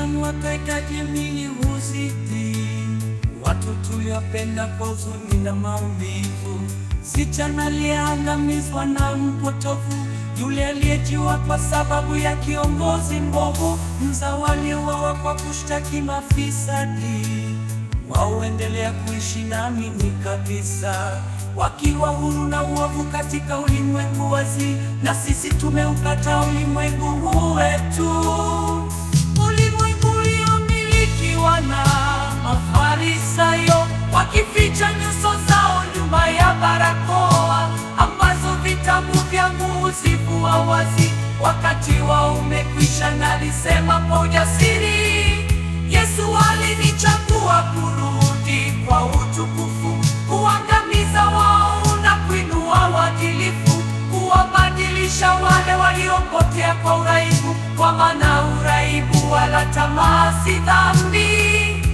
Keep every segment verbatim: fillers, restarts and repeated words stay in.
binadamu wapekaje mili huzidi, watu tuliopenda kwa huzuni na maumivu. Msichana aliyeangamizwa na mpotovu, yule aliyejiwa kwa sababu ya kiongozi mbovu, mzawa aliyeuawa kwa kushtaki mafisadi. Wao endelea kuishi na mimi kabisa, wakiwa huru na uovu katika ulimwengu wazi, na sisi tumeukataa ulimwengu huu wetu. Ulimwengu uliomilikiwa na Mafarisayo, wakificha nyuso zao nyuma ya barakoa, ambazo vitabu vyangu huzivua wazi. Wakati wao umekwisha, na alisema kwa ujasiri, Yesu alinichagua kurudi kwa utukufu, kuangamiza waovu na kuinua waadilifu, kuwabadilisha wale waliopotea kwa uraibu, kwa maana uraibu wala tamaa si dhambi.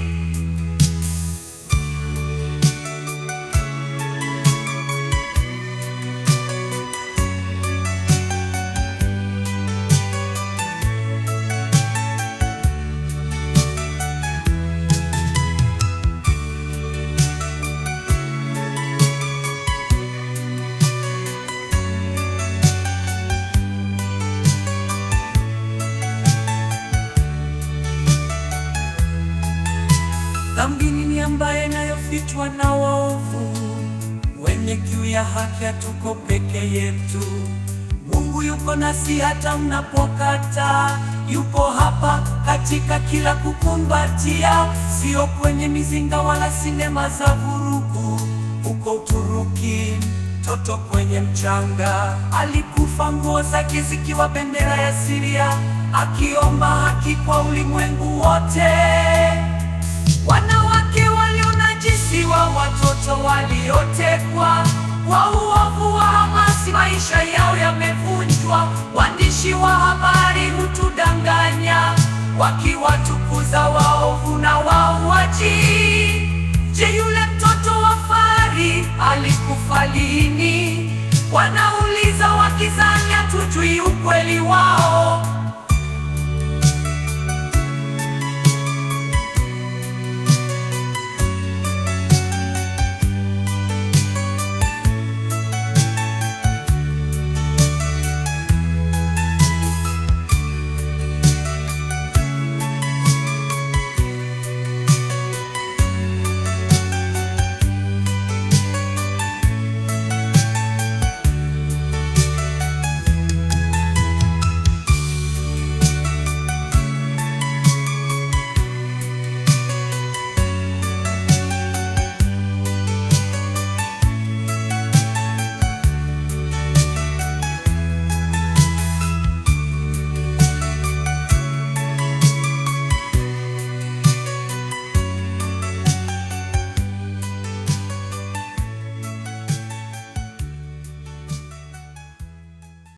Dhambi ni ambaye inayofichwa na waovu, wenye kiu ya haki hatuko peke yetu. Mungu yuko nasi hata mnapokataa, yupo hapa katika kila kukumbatia, sio kwenye mizinga wala sinema za vurugu. Uko Uturuki, mtoto kwenye mchanga alikufa, nguo zake zikiwa bendera ya Syria, akiomba haki kwa ulimwengu wote. Wanawake walionajisiwa, watoto waliotekwa kwa uovu wa Hamasi, maisha yao yamevunjwa. Waandishi wa habari hutudanganya, wakiwatukuza waovu na wauaji. Je, yule mtoto wa fahari alikufa lini? Wanauliza wakizani hatujui ukweli wao.